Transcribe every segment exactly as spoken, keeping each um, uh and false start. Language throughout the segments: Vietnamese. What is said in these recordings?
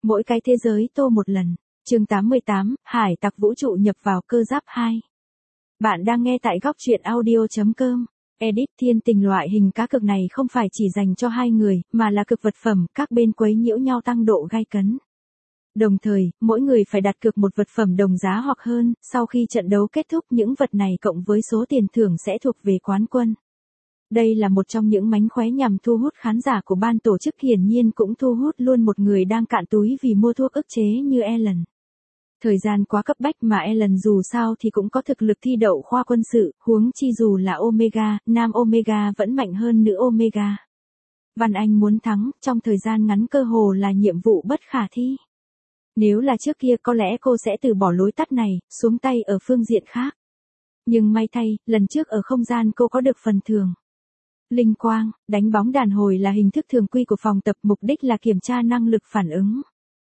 Mỗi cái thế giới tô một lần. Chương tám mươi tám, Hải tặc vũ trụ nhập vào cơ giáp hai. Bạn đang nghe tại góc truyện audio chấm com. Edit thiên tình loại hình cá cược này không phải chỉ dành cho hai người, mà là cực vật phẩm, các bên quấy nhiễu nhau tăng độ gay cấn. Đồng thời, mỗi người phải đặt cược một vật phẩm đồng giá hoặc hơn, sau khi trận đấu kết thúc những vật này cộng với số tiền thưởng sẽ thuộc về quán quân. Đây là một trong những mánh khóe nhằm thu hút khán giả của ban tổ chức, hiển nhiên cũng thu hút luôn một người đang cạn túi vì mua thuốc ức chế như Ellen. Thời gian quá cấp bách mà Ellen dù sao thì cũng có thực lực thi đậu khoa quân sự, huống chi dù là Omega, nam Omega vẫn mạnh hơn nữ Omega. Văn Anh muốn thắng, trong thời gian ngắn cơ hồ là nhiệm vụ bất khả thi. Nếu là trước kia có lẽ cô sẽ từ bỏ lối tắt này, xuống tay ở phương diện khác. Nhưng may thay, lần trước ở không gian cô có được phần thưởng. Linh quang, đánh bóng đàn hồi là hình thức thường quy của phòng tập, mục đích là kiểm tra năng lực phản ứng.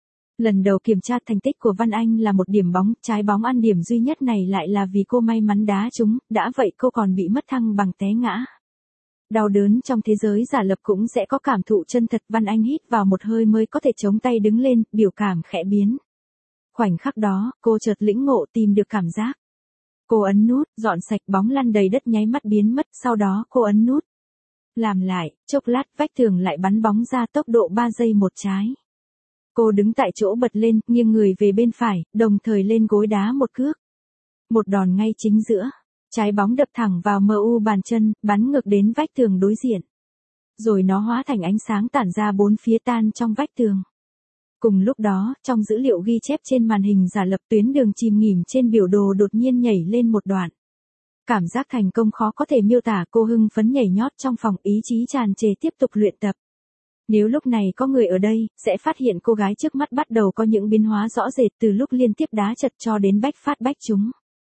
Lần đầu kiểm tra thành tích của Văn Anh là một điểm bóng, trái bóng ăn điểm duy nhất này lại là vì cô may mắn đá trúng, đã vậy cô còn bị mất thăng bằng té ngã. Đau đớn trong thế giới giả lập cũng sẽ có cảm thụ chân thật. Văn Anh hít vào một hơi mới có thể chống tay đứng lên, biểu cảm khẽ biến. Khoảnh khắc đó, cô chợt lĩnh ngộ, tìm được cảm giác. Cô ấn nút, dọn sạch bóng lăn đầy đất nháy mắt biến mất, sau đó cô ấn nút. Làm lại, chốc lát vách tường lại bắn bóng ra tốc độ ba giây một trái. Cô đứng tại chỗ bật lên, nghiêng người về bên phải, đồng thời lên gối đá một cước. Một đòn ngay chính giữa. Trái bóng đập thẳng vào em u bàn chân, bắn ngược đến vách tường đối diện. Rồi nó hóa thành ánh sáng tản ra bốn phía tan trong vách tường. Cùng lúc đó, trong dữ liệu ghi chép trên màn hình giả lập, tuyến đường chìm nghỉm trên biểu đồ đột nhiên nhảy lên một đoạn. Cảm giác thành công khó có thể miêu tả, cô hưng phấn nhảy nhót trong phòng, ý chí tràn trề tiếp tục luyện tập. Nếu lúc này có người ở đây, sẽ phát hiện cô gái trước mắt bắt đầu có những biến hóa rõ rệt, từ lúc liên tiếp đá chật cho đến bách phát bách trúng.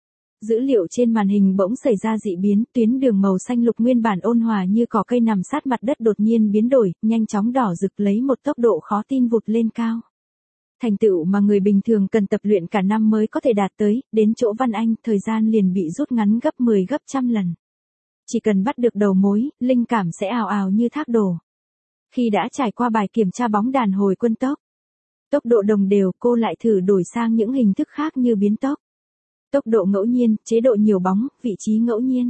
Dữ liệu trên màn hình bỗng xảy ra dị biến, tuyến đường màu xanh lục nguyên bản ôn hòa như cỏ cây nằm sát mặt đất đột nhiên biến đổi, nhanh chóng đỏ rực lấy một tốc độ khó tin vụt lên cao. Thành tựu mà người bình thường cần tập luyện cả năm mới có thể đạt tới, đến chỗ Văn Anh, thời gian liền bị rút ngắn gấp mười gấp trăm lần. Chỉ cần bắt được đầu mối, linh cảm sẽ ào ào như thác đổ. Khi đã trải qua bài kiểm tra bóng đàn hồi quân tốc, tốc độ đồng đều, cô lại thử đổi sang những hình thức khác như biến tốc, tốc độ ngẫu nhiên, chế độ nhiều bóng, vị trí ngẫu nhiên.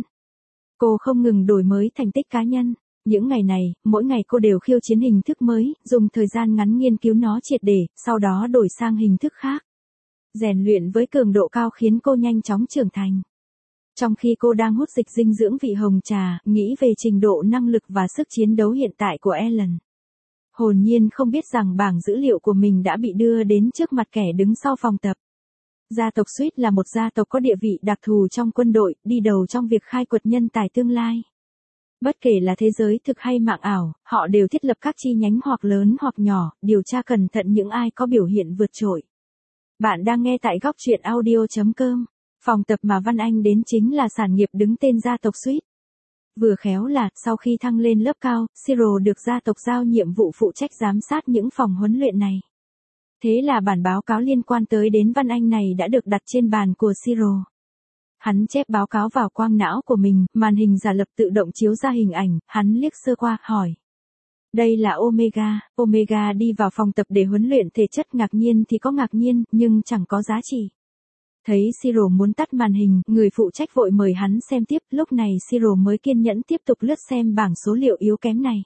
Cô không ngừng đổi mới thành tích cá nhân. Những ngày này, mỗi ngày cô đều khiêu chiến hình thức mới, dùng thời gian ngắn nghiên cứu nó triệt để, sau đó đổi sang hình thức khác. Rèn luyện với cường độ cao khiến cô nhanh chóng trưởng thành. Trong khi cô đang hút dịch dinh dưỡng vị hồng trà, nghĩ về trình độ năng lực và sức chiến đấu hiện tại của Ellen. Hồn nhiên không biết rằng bảng dữ liệu của mình đã bị đưa đến trước mặt kẻ đứng sau phòng tập. Gia tộc Sweet là một gia tộc có địa vị đặc thù trong quân đội, đi đầu trong việc khai quật nhân tài tương lai. Bất kể là thế giới thực hay mạng ảo, họ đều thiết lập các chi nhánh hoặc lớn hoặc nhỏ, điều tra cẩn thận những ai có biểu hiện vượt trội. Bạn đang nghe tại góc truyện audio chấm com. Phòng tập mà Văn Anh đến chính là sản nghiệp đứng tên gia tộc Sweet. Vừa khéo là, sau khi thăng lên lớp cao, Siro được gia tộc giao nhiệm vụ phụ trách giám sát những phòng huấn luyện này. Thế là bản báo cáo liên quan tới đến Văn Anh này đã được đặt trên bàn của Siro. Hắn chép báo cáo vào quang não của mình, màn hình giả lập tự động chiếu ra hình ảnh, hắn liếc sơ qua, hỏi. Đây là Omega, Omega đi vào phòng tập để huấn luyện thể chất, ngạc nhiên thì có ngạc nhiên, nhưng chẳng có giá trị. Thấy Siro muốn tắt màn hình, người phụ trách vội mời hắn xem tiếp, lúc này Siro mới kiên nhẫn tiếp tục lướt xem bảng số liệu yếu kém này.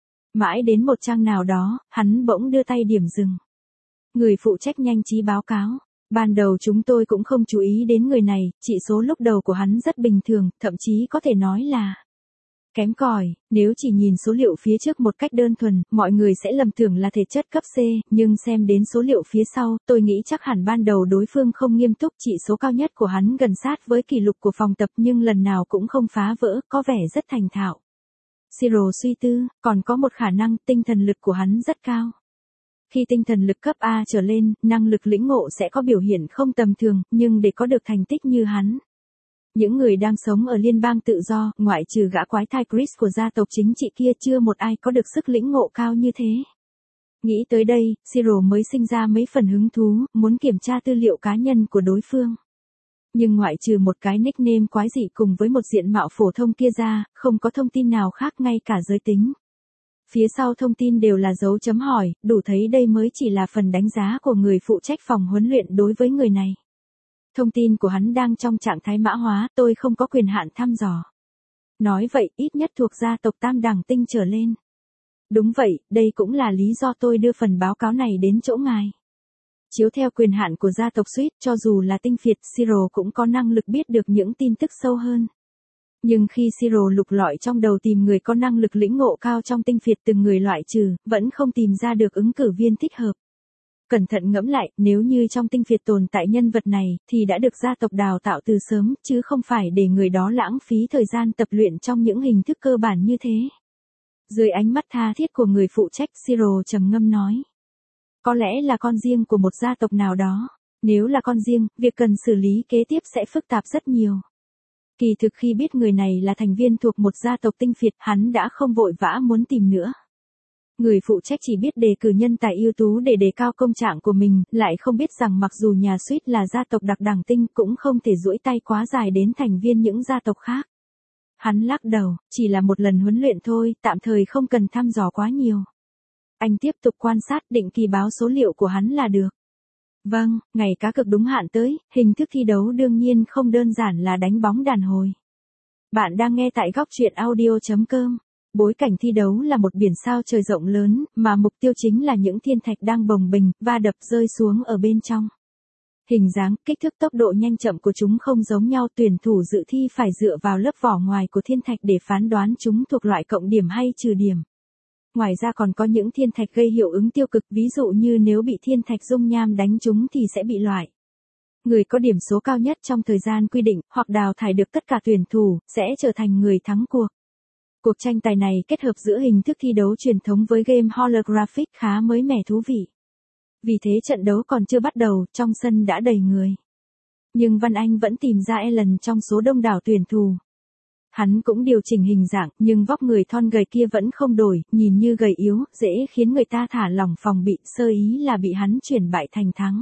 Mãi đến một trang nào đó, hắn bỗng đưa tay điểm dừng. Người phụ trách nhanh trí báo cáo. Ban đầu chúng tôi cũng không chú ý đến người này, chỉ số lúc đầu của hắn rất bình thường, thậm chí có thể nói là kém cỏi. Nếu chỉ nhìn số liệu phía trước một cách đơn thuần, mọi người sẽ lầm tưởng là thể chất cấp C, nhưng xem đến số liệu phía sau, tôi nghĩ chắc hẳn ban đầu đối phương không nghiêm túc, chỉ số cao nhất của hắn gần sát với kỷ lục của phòng tập nhưng lần nào cũng không phá vỡ, có vẻ rất thành thạo. Siro suy tư, còn có một khả năng, tinh thần lực của hắn rất cao. Khi tinh thần lực cấp A trở lên, năng lực lĩnh ngộ sẽ có biểu hiện không tầm thường, nhưng để có được thành tích như hắn. Những người đang sống ở liên bang tự do, ngoại trừ gã quái thai Chris của gia tộc chính trị kia, chưa một ai có được sức lĩnh ngộ cao như thế. Nghĩ tới đây, Siro mới sinh ra mấy phần hứng thú, muốn kiểm tra tư liệu cá nhân của đối phương. Nhưng ngoại trừ một cái nickname quái dị cùng với một diện mạo phổ thông kia ra, không có thông tin nào khác, ngay cả giới tính. Phía sau thông tin đều là dấu chấm hỏi, đủ thấy đây mới chỉ là phần đánh giá của người phụ trách phòng huấn luyện đối với người này. Thông tin của hắn đang trong trạng thái mã hóa, tôi không có quyền hạn thăm dò. Nói vậy, ít nhất thuộc gia tộc Tam Đẳng Tinh trở lên. Đúng vậy, đây cũng là lý do tôi đưa phần báo cáo này đến chỗ ngài. Chiếu theo quyền hạn của gia tộc Sweet, cho dù là tinh phiệt, Siro cũng có năng lực biết được những tin tức sâu hơn. Nhưng khi Siro lục lọi trong đầu tìm người có năng lực lĩnh ngộ cao trong tinh phiệt từng người loại trừ, vẫn không tìm ra được ứng cử viên thích hợp. Cẩn thận ngẫm lại, nếu như trong tinh phiệt tồn tại nhân vật này, thì đã được gia tộc đào tạo từ sớm, chứ không phải để người đó lãng phí thời gian tập luyện trong những hình thức cơ bản như thế. Dưới ánh mắt tha thiết của người phụ trách, Siro trầm ngâm nói. Có lẽ là con riêng của một gia tộc nào đó. Nếu là con riêng, việc cần xử lý kế tiếp sẽ phức tạp rất nhiều. Kỳ thực khi biết người này là thành viên thuộc một gia tộc tinh phiệt, hắn đã không vội vã muốn tìm nữa. Người phụ trách chỉ biết đề cử nhân tài ưu tú để đề cao công trạng của mình, lại không biết rằng mặc dù nhà Sweet là gia tộc đặc đẳng tinh cũng không thể duỗi tay quá dài đến thành viên những gia tộc khác. Hắn lắc đầu, chỉ là một lần huấn luyện thôi, tạm thời không cần thăm dò quá nhiều. Anh tiếp tục quan sát, định kỳ báo số liệu của hắn là được. Vâng, ngày cá cược đúng hạn tới, hình thức thi đấu đương nhiên không đơn giản là đánh bóng đàn hồi. Bạn đang nghe tại góc truyện audio chấm com. Bối cảnh thi đấu là một biển sao trời rộng lớn, mà mục tiêu chính là những thiên thạch đang bồng bềnh, va đập rơi xuống ở bên trong. Hình dáng, kích thước tốc độ nhanh chậm của chúng không giống nhau, tuyển thủ dự thi phải dựa vào lớp vỏ ngoài của thiên thạch để phán đoán chúng thuộc loại cộng điểm hay trừ điểm. Ngoài ra còn có những thiên thạch gây hiệu ứng tiêu cực, ví dụ như nếu bị thiên thạch dung nham đánh trúng thì sẽ bị loại. Người có điểm số cao nhất trong thời gian quy định, hoặc đào thải được tất cả tuyển thủ, sẽ trở thành người thắng cuộc. Cuộc tranh tài này kết hợp giữa hình thức thi đấu truyền thống với game holographic khá mới mẻ thú vị. Vì thế trận đấu còn chưa bắt đầu, trong sân đã đầy người. Nhưng Văn Anh vẫn tìm ra Ellen trong số đông đảo tuyển thủ. Hắn cũng điều chỉnh hình dạng, nhưng vóc người thon gầy kia vẫn không đổi, nhìn như gầy yếu, dễ khiến người ta thả lỏng phòng bị, sơ ý là bị hắn chuyển bại thành thắng.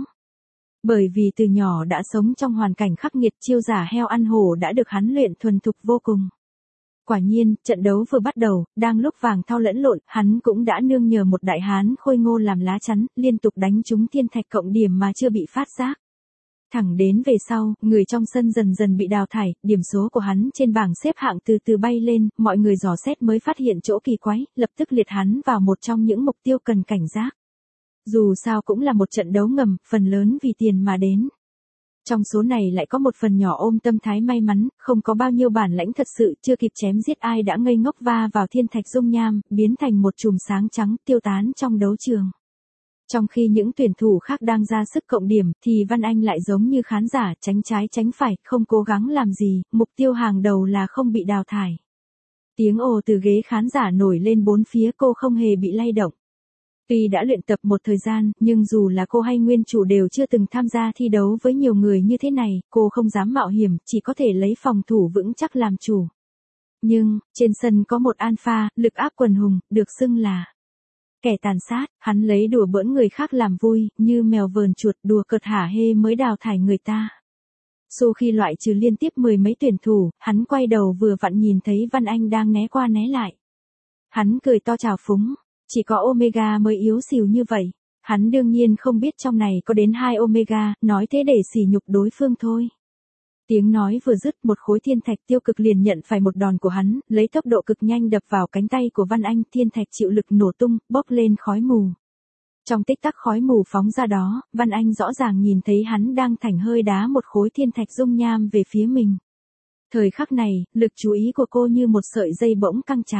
Bởi vì từ nhỏ đã sống trong hoàn cảnh khắc nghiệt, chiêu giả heo ăn hổ đã được hắn luyện thuần thục vô cùng. Quả nhiên, trận đấu vừa bắt đầu, đang lúc vàng thau lẫn lộn, hắn cũng đã nương nhờ một đại hán khôi ngô làm lá chắn, liên tục đánh trúng thiên thạch cộng điểm mà chưa bị phát giác. Thẳng đến về sau, người trong sân dần dần bị đào thải, điểm số của hắn trên bảng xếp hạng từ từ bay lên, mọi người dò xét mới phát hiện chỗ kỳ quái, lập tức liệt hắn vào một trong những mục tiêu cần cảnh giác. Dù sao cũng là một trận đấu ngầm, phần lớn vì tiền mà đến. Trong số này lại có một phần nhỏ ôm tâm thái may mắn, không có bao nhiêu bản lãnh thật sự, chưa kịp chém giết ai đã ngây ngốc va vào thiên thạch dung nham, biến thành một chùm sáng trắng tiêu tán trong đấu trường. Trong khi những tuyển thủ khác đang ra sức cộng điểm, thì Văn Anh lại giống như khán giả, tránh trái tránh phải, không cố gắng làm gì, mục tiêu hàng đầu là không bị đào thải. Tiếng ồ từ ghế khán giả nổi lên bốn phía, cô không hề bị lay động. Tuy đã luyện tập một thời gian, nhưng dù là cô hay nguyên chủ đều chưa từng tham gia thi đấu với nhiều người như thế này, cô không dám mạo hiểm, chỉ có thể lấy phòng thủ vững chắc làm chủ. Nhưng, trên sân có một alpha, lực áp quần hùng, được xưng là kẻ tàn sát, hắn lấy đùa bỡn người khác làm vui, như mèo vờn chuột, đùa cợt hả hê mới đào thải người ta. Sau khi loại trừ liên tiếp mười mấy tuyển thủ, hắn quay đầu vừa vặn nhìn thấy Văn Anh đang né qua né lại. Hắn cười to chào phúng, chỉ có Omega mới yếu xìu như vậy. Hắn đương nhiên không biết trong này có đến hai Omega, nói thế để sỉ nhục đối phương thôi. Tiếng nói vừa dứt, một khối thiên thạch tiêu cực liền nhận phải một đòn của hắn, lấy tốc độ cực nhanh đập vào cánh tay của Văn Anh, thiên thạch chịu lực nổ tung, bốc lên khói mù. Trong tích tắc khói mù phóng ra đó, Văn Anh rõ ràng nhìn thấy hắn đang thảnh hơi đá một khối thiên thạch dung nham về phía mình. Thời khắc này, lực chú ý của cô như một sợi dây bỗng căng chặt.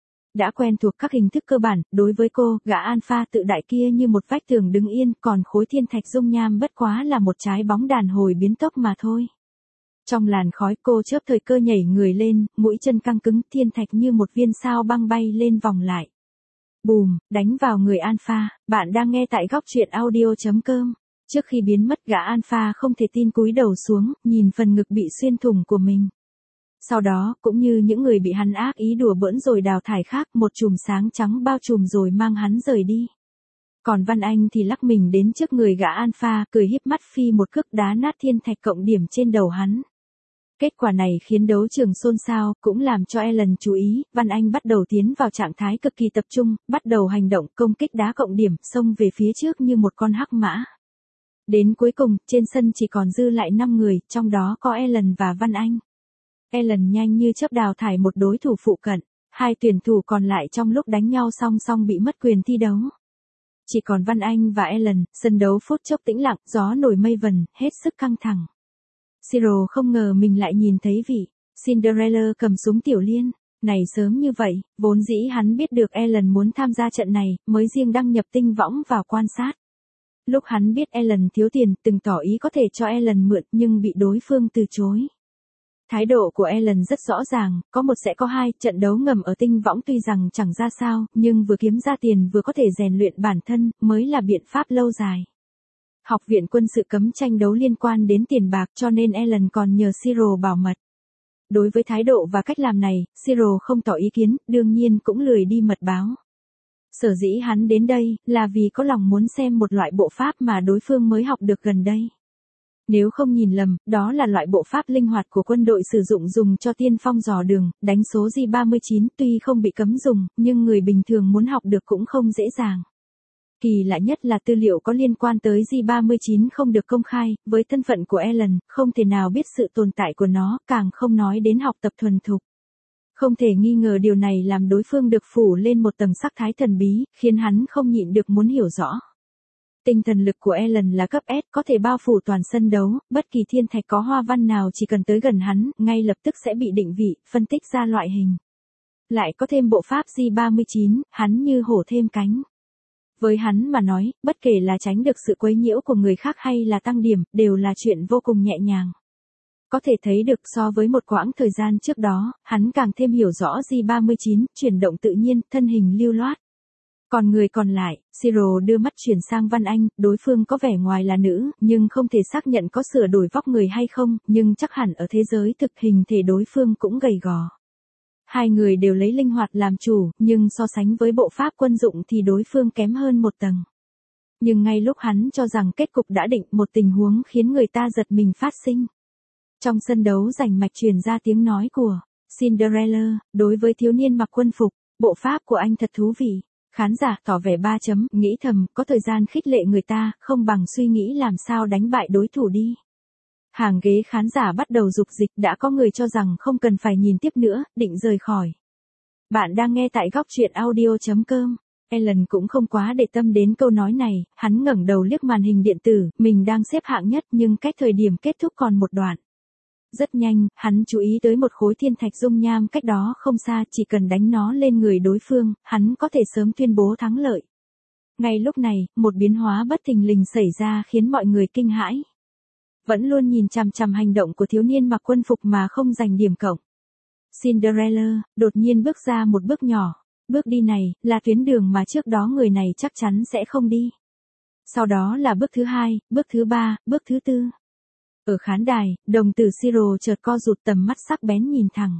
Đã quen thuộc các hình thức cơ bản, đối với cô, gã alpha tự đại kia như một vách tường đứng yên, còn khối thiên thạch dung nham bất quá là một trái bóng đàn hồi biến tốc mà thôi. Trong làn khói cô chớp thời cơ nhảy người lên, mũi chân căng cứng, thiên thạch như một viên sao băng bay lên vòng lại. Bùm, đánh vào người alpha. Bạn đang nghe tại góc truyện audio chấm com. Trước khi biến mất, gã alpha không thể tin cúi đầu xuống, nhìn phần ngực bị xuyên thủng của mình. Sau đó, cũng như những người bị hắn ác ý đùa bỡn rồi đào thải khác, một chùm sáng trắng bao trùm rồi mang hắn rời đi. Còn Văn Anh thì lắc mình đến trước người gã alpha, cười híp mắt phi một cước đá nát thiên thạch cộng điểm trên đầu hắn. Kết quả này khiến đấu trường xôn xao, cũng làm cho Ellen chú ý, Văn Anh bắt đầu tiến vào trạng thái cực kỳ tập trung, bắt đầu hành động công kích đá cộng điểm, xông về phía trước như một con hắc mã. Đến cuối cùng, trên sân chỉ còn dư lại năm người, trong đó có Ellen và Văn Anh. Ellen nhanh như chớp đào thải một đối thủ phụ cận, hai tuyển thủ còn lại trong lúc đánh nhau song song bị mất quyền thi đấu. Chỉ còn Văn Anh và Ellen, sân đấu phút chốc tĩnh lặng, gió nổi mây vần, hết sức căng thẳng. Siro không ngờ mình lại nhìn thấy vị Cinderella cầm súng tiểu liên này sớm như vậy, vốn dĩ hắn biết được Ellen muốn tham gia trận này, mới riêng đăng nhập tinh võng vào quan sát. Lúc hắn biết Ellen thiếu tiền, từng tỏ ý có thể cho Ellen mượn nhưng bị đối phương từ chối. Thái độ của Ellen rất rõ ràng, có một sẽ có hai, trận đấu ngầm ở tinh võng tuy rằng chẳng ra sao, nhưng vừa kiếm ra tiền vừa có thể rèn luyện bản thân, mới là biện pháp lâu dài. Học viện quân sự cấm tranh đấu liên quan đến tiền bạc cho nên Ellen còn nhờ Siro bảo mật. Đối với thái độ và cách làm này, Siro không tỏ ý kiến, đương nhiên cũng lười đi mật báo. Sở dĩ hắn đến đây, là vì có lòng muốn xem một loại bộ pháp mà đối phương mới học được gần đây. Nếu không nhìn lầm, đó là loại bộ pháp linh hoạt của quân đội sử dụng dùng cho tiên phong dò đường, đánh số G ba mươi chín tuy không bị cấm dùng, nhưng người bình thường muốn học được cũng không dễ dàng. Kỳ lạ nhất là tư liệu có liên quan tới G ba mươi chín không được công khai, với thân phận của Ellen, không thể nào biết sự tồn tại của nó, càng không nói đến học tập thuần thục. Không thể nghi ngờ điều này làm đối phương được phủ lên một tầng sắc thái thần bí, khiến hắn không nhịn được muốn hiểu rõ. Tinh thần lực của Ellen là cấp S, có thể bao phủ toàn sân đấu, bất kỳ thiên thạch có hoa văn nào chỉ cần tới gần hắn, ngay lập tức sẽ bị định vị, phân tích ra loại hình. Lại có thêm bộ pháp G ba mươi chín, hắn như hổ thêm cánh. Với hắn mà nói, bất kể là tránh được sự quấy nhiễu của người khác hay là tăng điểm, đều là chuyện vô cùng nhẹ nhàng. Có thể thấy được so với một quãng thời gian trước đó, hắn càng thêm hiểu rõ G ba mươi chín, chuyển động tự nhiên, thân hình lưu loát. Còn người còn lại, Siro đưa mắt chuyển sang Văn Anh, đối phương có vẻ ngoài là nữ, nhưng không thể xác nhận có sửa đổi vóc người hay không, nhưng chắc hẳn ở thế giới thực hình thể đối phương cũng gầy gò. Hai người đều lấy linh hoạt làm chủ, nhưng so sánh với bộ pháp quân dụng thì đối phương kém hơn một tầng. Nhưng ngay lúc hắn cho rằng kết cục đã định, một tình huống khiến người ta giật mình phát sinh. Trong sân đấu rành mạch truyền ra tiếng nói của Cinderella, đối với thiếu niên mặc quân phục, bộ pháp của anh thật thú vị. Khán giả tỏ vẻ ba chấm, nghĩ thầm, có thời gian khích lệ người ta, không bằng suy nghĩ làm sao đánh bại đối thủ đi. Hàng ghế khán giả bắt đầu dục dịch, đã có người cho rằng không cần phải nhìn tiếp nữa, định rời khỏi. Bạn đang nghe tại góc truyện audio chấm com. Ellen cũng không quá để tâm đến câu nói này, hắn ngẩng đầu liếc màn hình điện tử, mình đang xếp hạng nhất nhưng cách thời điểm kết thúc còn một đoạn. Rất nhanh, hắn chú ý tới một khối thiên thạch dung nham cách đó không xa, chỉ cần đánh nó lên người đối phương, hắn có thể sớm tuyên bố thắng lợi. Ngay lúc này, một biến hóa bất thình lình xảy ra khiến mọi người kinh hãi. Vẫn luôn nhìn chằm chằm hành động của thiếu niên mặc quân phục mà không giành điểm cộng. Cinderella, đột nhiên bước ra một bước nhỏ. Bước đi này, là tuyến đường mà trước đó người này chắc chắn sẽ không đi. Sau đó là bước thứ hai, bước thứ ba, bước thứ tư. Ở khán đài, đồng tử Siro chợt co rụt, tầm mắt sắc bén nhìn thẳng.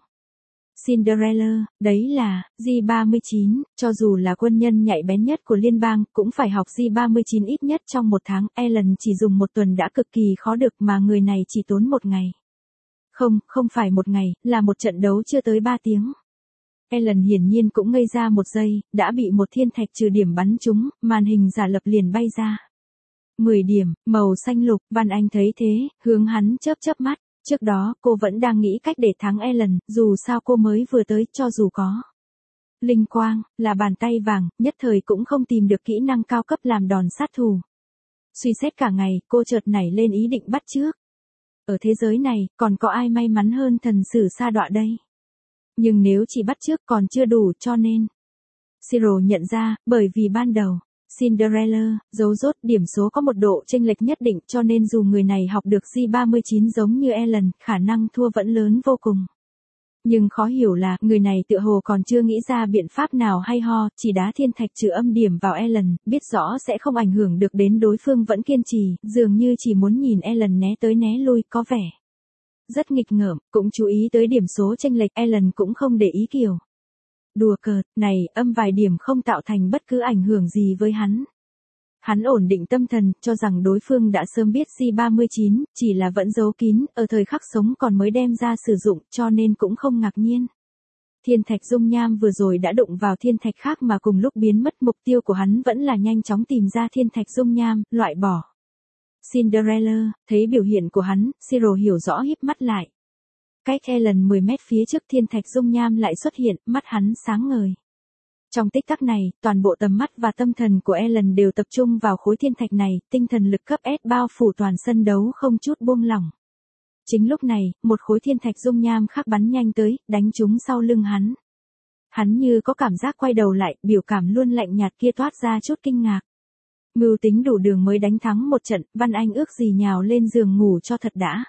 Cinderella, đấy là G ba mươi chín, cho dù là quân nhân nhạy bén nhất của liên bang, cũng phải học G ba mươi chín ít nhất trong một tháng. Ellen chỉ dùng một tuần đã cực kỳ khó được mà người này chỉ tốn một ngày. Không, không phải một ngày, là một trận đấu chưa tới ba tiếng. Ellen hiển nhiên cũng ngây ra một giây, đã bị một thiên thạch trừ điểm bắn trúng, màn hình giả lập liền bay ra. mười điểm, màu xanh lục, Văn Anh thấy thế, hướng hắn chớp chớp mắt. Trước đó, cô vẫn đang nghĩ cách để thắng Ellen, dù sao cô mới vừa tới, cho dù có linh quang, là bàn tay vàng, nhất thời cũng không tìm được kỹ năng cao cấp làm đòn sát thủ. Suy xét cả ngày, cô chợt nảy lên ý định bắt chước. Ở thế giới này, còn có ai may mắn hơn thần sử sa đọa đây? Nhưng nếu chỉ bắt chước còn chưa đủ cho nên. Siro nhận ra, bởi vì ban đầu, Cinderella, dấu rốt điểm số có một độ chênh lệch nhất định cho nên dù người này học được G ba mươi chín giống như Ellen, khả năng thua vẫn lớn vô cùng. Nhưng khó hiểu là, người này tựa hồ còn chưa nghĩ ra biện pháp nào hay ho, chỉ đá thiên thạch trừ âm điểm vào Ellen, biết rõ sẽ không ảnh hưởng được đến đối phương vẫn kiên trì, dường như chỉ muốn nhìn Ellen né tới né lui, có vẻ rất nghịch ngợm, cũng chú ý tới điểm số chênh lệch, Ellen cũng không để ý kiểu đùa cợt, này, âm vài điểm không tạo thành bất cứ ảnh hưởng gì với hắn. Hắn ổn định tâm thần, cho rằng đối phương đã sớm biết G ba mươi chín, chỉ là vẫn giấu kín, ở thời khắc sống còn mới đem ra sử dụng, cho nên cũng không ngạc nhiên. Thiên thạch dung nham vừa rồi đã đụng vào thiên thạch khác mà cùng lúc biến mất, mục tiêu của hắn vẫn là nhanh chóng tìm ra thiên thạch dung nham, loại bỏ. Cinderella, thấy biểu hiện của hắn, Siro hiểu rõ híp mắt lại. Cách Ellen mười mét phía trước thiên thạch dung nham lại xuất hiện, mắt hắn sáng ngời. Trong tích tắc này, toàn bộ tầm mắt và tâm thần của Ellen đều tập trung vào khối thiên thạch này, tinh thần lực cấp S bao phủ toàn sân đấu không chút buông lỏng. Chính lúc này, một khối thiên thạch dung nham khác bắn nhanh tới, đánh trúng sau lưng hắn. Hắn như có cảm giác quay đầu lại, biểu cảm luôn lạnh nhạt kia toát ra chút kinh ngạc. Mưu tính đủ đường mới đánh thắng một trận, Văn Anh ước gì nhào lên giường ngủ cho thật đã.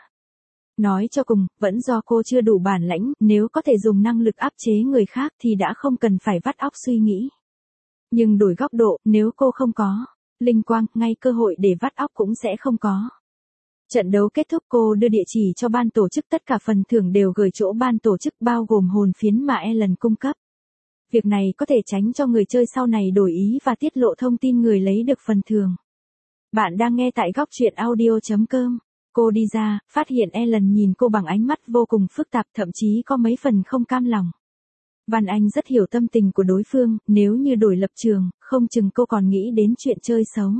Nói cho cùng, vẫn do cô chưa đủ bản lãnh, nếu có thể dùng năng lực áp chế người khác thì đã không cần phải vắt óc suy nghĩ. Nhưng đổi góc độ, nếu cô không có linh quang, ngay cơ hội để vắt óc cũng sẽ không có. Trận đấu kết thúc, cô đưa địa chỉ cho ban tổ chức, tất cả phần thưởng đều gửi chỗ ban tổ chức bao gồm hồn phiến mà Ellen cung cấp. Việc này có thể tránh cho người chơi sau này đổi ý và tiết lộ thông tin người lấy được phần thưởng. Bạn đang nghe tại góc truyện audio chấm com. Cô đi ra, phát hiện Ellen nhìn cô bằng ánh mắt vô cùng phức tạp, thậm chí có mấy phần không cam lòng. Văn Anh rất hiểu tâm tình của đối phương, nếu như đổi lập trường, không chừng cô còn nghĩ đến chuyện chơi xấu.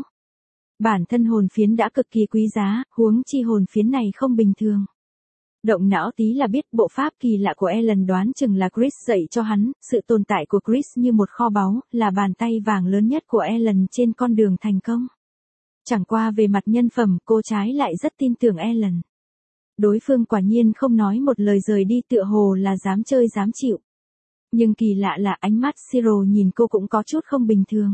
Bản thân hồn phiến đã cực kỳ quý giá, huống chi hồn phiến này không bình thường. Động não tí là biết bộ pháp kỳ lạ của Ellen đoán chừng là Chris dạy cho hắn, sự tồn tại của Chris như một kho báu, là bàn tay vàng lớn nhất của Ellen trên con đường thành công. Chẳng qua về mặt nhân phẩm, cô trái lại rất tin tưởng Ellen. Đối phương quả nhiên không nói một lời rời đi, tựa hồ là dám chơi dám chịu. Nhưng kỳ lạ là ánh mắt Siro nhìn cô cũng có chút không bình thường.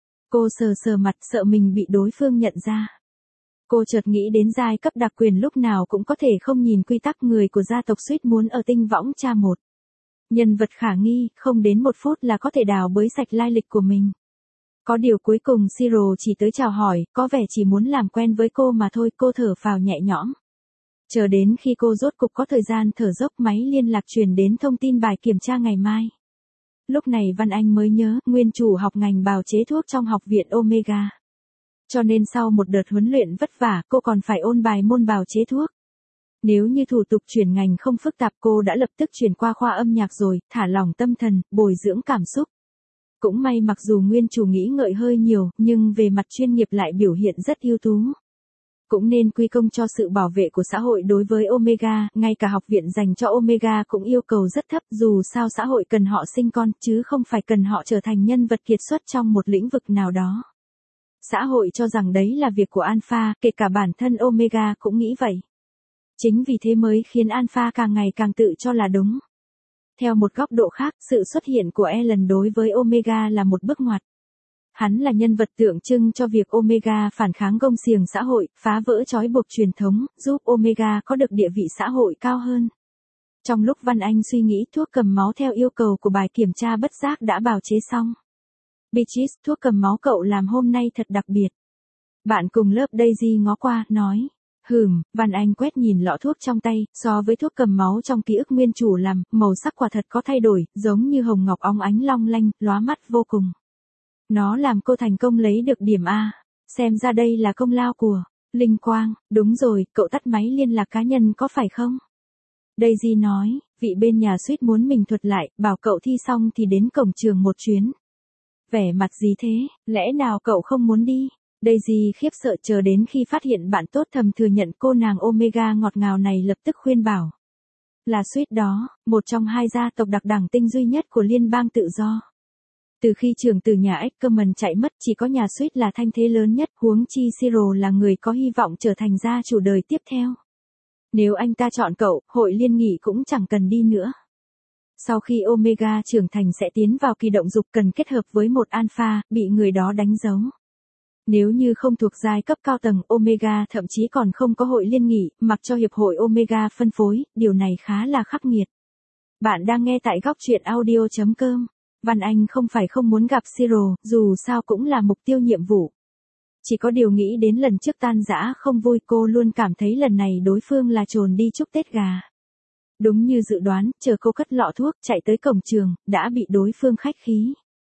Cô sờ sờ mặt, sợ mình bị đối phương nhận ra. Cô chợt nghĩ đến giai cấp đặc quyền lúc nào cũng có thể không nhìn quy tắc, người của gia tộc suýt muốn ở tinh võng tra một nhân vật khả nghi, không đến một phút là có thể đào bới sạch lai lịch của mình. Có điều cuối cùng Siro chỉ tới chào hỏi, có vẻ chỉ muốn làm quen với cô mà thôi, cô thở phào nhẹ nhõm. Chờ đến khi cô rốt cục có thời gian thở dốc, máy liên lạc truyền đến thông tin bài kiểm tra ngày mai. Lúc này Văn Anh mới nhớ, nguyên chủ học ngành bào chế thuốc trong học viện Omega. Cho nên sau một đợt huấn luyện vất vả, cô còn phải ôn bài môn bào chế thuốc. Nếu như thủ tục chuyển ngành không phức tạp, cô đã lập tức chuyển qua khoa âm nhạc rồi, thả lỏng tâm thần, bồi dưỡng cảm xúc. Cũng may mặc dù nguyên chủ nghĩ ngợi hơi nhiều, nhưng về mặt chuyên nghiệp lại biểu hiện rất ưu tú. Cũng nên quy công cho sự bảo vệ của xã hội đối với Omega, ngay cả học viện dành cho Omega cũng yêu cầu rất thấp, dù sao xã hội cần họ sinh con, chứ không phải cần họ trở thành nhân vật kiệt xuất trong một lĩnh vực nào đó. Xã hội cho rằng đấy là việc của Alpha, kể cả bản thân Omega cũng nghĩ vậy. Chính vì thế mới khiến Alpha càng ngày càng tự cho là đúng. Theo một góc độ khác, sự xuất hiện của Ellen đối với Omega là một bước ngoặt. Hắn là nhân vật tượng trưng cho việc Omega phản kháng gông xiềng xã hội, phá vỡ trói buộc truyền thống, giúp Omega có được địa vị xã hội cao hơn. Trong lúc Văn Anh suy nghĩ, thuốc cầm máu theo yêu cầu của bài kiểm tra bất giác đã bào chế xong. Beatrice, thuốc cầm máu cậu làm hôm nay thật đặc biệt. Bạn cùng lớp Daisy ngó qua, nói. Hừm, Văn Anh quét nhìn lọ thuốc trong tay, so với thuốc cầm máu trong ký ức nguyên chủ làm, màu sắc quả thật có thay đổi, giống như hồng ngọc óng ánh long lanh, lóa mắt vô cùng. Nó làm cô thành công lấy được điểm A, xem ra đây là công lao của linh quang. Đúng rồi, cậu tắt máy liên lạc cá nhân có phải không? Daisy nói, vị bên nhà suýt muốn mình thuật lại, bảo cậu thi xong thì đến cổng trường một chuyến. Vẻ mặt gì thế, lẽ nào cậu không muốn đi? Daisy khiếp sợ, chờ đến khi phát hiện bạn tốt thầm thừa nhận cô nàng Omega ngọt ngào này lập tức khuyên bảo. Là suýt đó, một trong hai gia tộc đặc đẳng tinh duy nhất của liên bang tự do. Từ khi trưởng từ nhà Ackerman chạy mất, chỉ có nhà suýt là thanh thế lớn nhất, huống chi Siro là người có hy vọng trở thành gia chủ đời tiếp theo. Nếu anh ta chọn cậu, hội liên nghị cũng chẳng cần đi nữa. Sau khi Omega trưởng thành sẽ tiến vào kỳ động dục, cần kết hợp với một Alpha, bị người đó đánh dấu. Nếu như không thuộc giai cấp cao tầng, Omega thậm chí còn không có hội liên nghị, mặc cho hiệp hội Omega phân phối, điều này khá là khắc nghiệt. Bạn đang nghe tại góc truyện audio chấm com. Văn Anh không phải không muốn gặp Siro, dù sao cũng là mục tiêu nhiệm vụ. Chỉ có điều nghĩ đến lần trước tan rã không vui, cô luôn cảm thấy lần này đối phương là trồn đi chúc Tết gà. Đúng như dự đoán, chờ cô cất lọ thuốc chạy tới cổng trường, đã bị đối phương khách khí.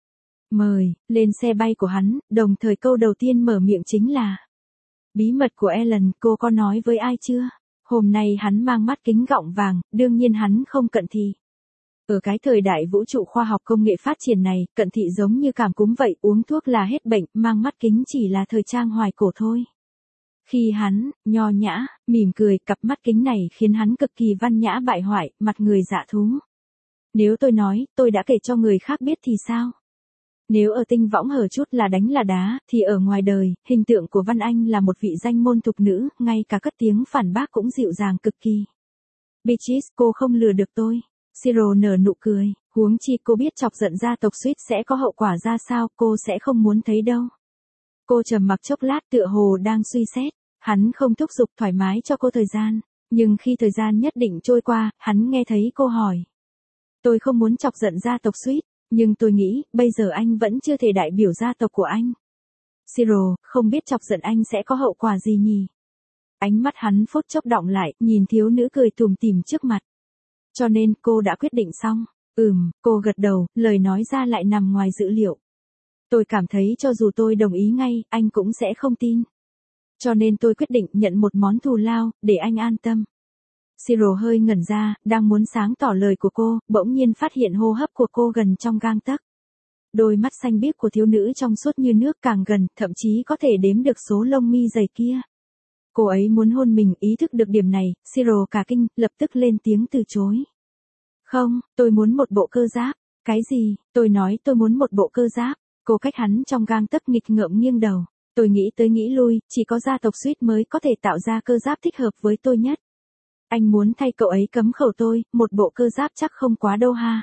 Mời, lên xe bay của hắn, đồng thời câu đầu tiên mở miệng chính là: bí mật của Ellen, cô có nói với ai chưa? Hôm nay hắn mang mắt kính gọng vàng, đương nhiên hắn không cận thị. Ở cái thời đại vũ trụ khoa học công nghệ phát triển này, cận thị giống như cảm cúm vậy, uống thuốc là hết bệnh, mang mắt kính chỉ là thời trang hoài cổ thôi. Khi hắn, nho nhã, mỉm cười, cặp mắt kính này khiến hắn cực kỳ văn nhã bại hoại, mặt người dạ thú. Nếu tôi nói, tôi đã kể cho người khác biết thì sao? Nếu ở tinh võng hở chút là đánh là đá, thì ở ngoài đời, hình tượng của Văn Anh là một vị danh môn thục nữ, ngay cả cất tiếng phản bác cũng dịu dàng cực kỳ. Bitches, cô không lừa được tôi. Siro nở nụ cười, huống chi cô biết chọc giận gia tộc Sweet sẽ có hậu quả ra sao, cô sẽ không muốn thấy đâu. Cô trầm mặc chốc lát tựa hồ đang suy xét, hắn không thúc giục thoải mái cho cô thời gian, nhưng khi thời gian nhất định trôi qua, hắn nghe thấy cô hỏi. Tôi không muốn chọc giận gia tộc Sweet, nhưng tôi nghĩ, bây giờ anh vẫn chưa thể đại biểu gia tộc của anh. Siro, không biết chọc giận anh sẽ có hậu quả gì nhỉ? Ánh mắt hắn phút chốc đọng lại, nhìn thiếu nữ cười tủm tỉm trước mặt. Cho nên, cô đã quyết định xong. Ừm, cô gật đầu, lời nói ra lại nằm ngoài dữ liệu. Tôi cảm thấy cho dù tôi đồng ý ngay, anh cũng sẽ không tin. Cho nên tôi quyết định nhận một món thù lao, để anh an tâm. Siro hơi ngẩn ra, đang muốn sáng tỏ lời của cô, bỗng nhiên phát hiện hô hấp của cô gần trong gang tấc. Đôi mắt xanh biếc của thiếu nữ trong suốt như nước càng gần, thậm chí có thể đếm được số lông mi dày kia. Cô ấy muốn hôn mình, ý thức được điểm này, Siro cả kinh, lập tức lên tiếng từ chối. Không, tôi muốn một bộ cơ giáp. Cái gì? Tôi nói tôi muốn một bộ cơ giáp. Cô cách hắn trong gang tấc nghịch ngợm nghiêng đầu. Tôi nghĩ tới nghĩ lui, chỉ có gia tộc Sweet mới có thể tạo ra cơ giáp thích hợp với tôi nhất. Anh muốn thay cậu ấy cấm khẩu tôi, một bộ cơ giáp chắc không quá đâu ha.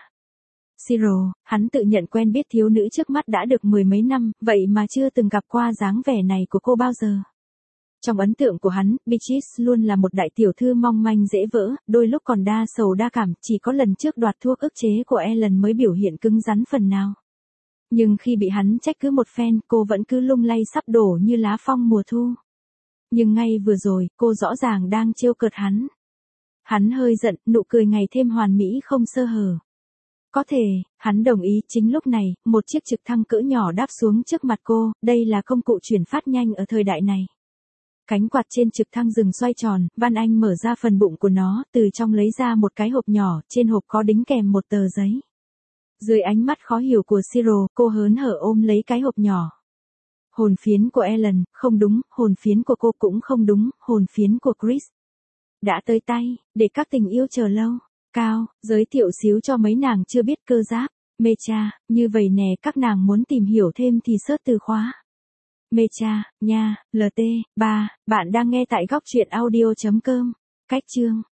Siro, hắn tự nhận quen biết thiếu nữ trước mắt đã được mười mấy năm, vậy mà chưa từng gặp qua dáng vẻ này của cô bao giờ. Trong ấn tượng của hắn, Beatrice luôn là một đại tiểu thư mong manh dễ vỡ, đôi lúc còn đa sầu đa cảm, chỉ có lần trước đoạt thuốc ức chế của Ellen mới biểu hiện cứng rắn phần nào. Nhưng khi bị hắn trách cứ một phen, cô vẫn cứ lung lay sắp đổ như lá phong mùa thu. Nhưng ngay vừa rồi, cô rõ ràng đang trêu cợt hắn. Hắn hơi giận, nụ cười ngày thêm hoàn mỹ không sơ hở. Có thể, hắn đồng ý, chính lúc này, một chiếc trực thăng cỡ nhỏ đáp xuống trước mặt cô, đây là công cụ chuyển phát nhanh ở thời đại này. Cánh quạt trên trực thăng dừng xoay tròn, Văn Anh mở ra phần bụng của nó, từ trong lấy ra một cái hộp nhỏ, trên hộp có đính kèm một tờ giấy. Dưới ánh mắt khó hiểu của Siro, cô hớn hở ôm lấy cái hộp nhỏ. Hồn phiến của Ellen, không đúng, hồn phiến của cô cũng không đúng, hồn phiến của Chris. Đã tới tay, để các tình yêu chờ lâu. Cao, giới thiệu xíu cho mấy nàng chưa biết cơ giáp. Mecha, như vậy nè, các nàng muốn tìm hiểu thêm thì search từ khóa. Mecha, nha, lờ tê, ba, bạn đang nghe tại góc truyện audio chấm com. Cách chương.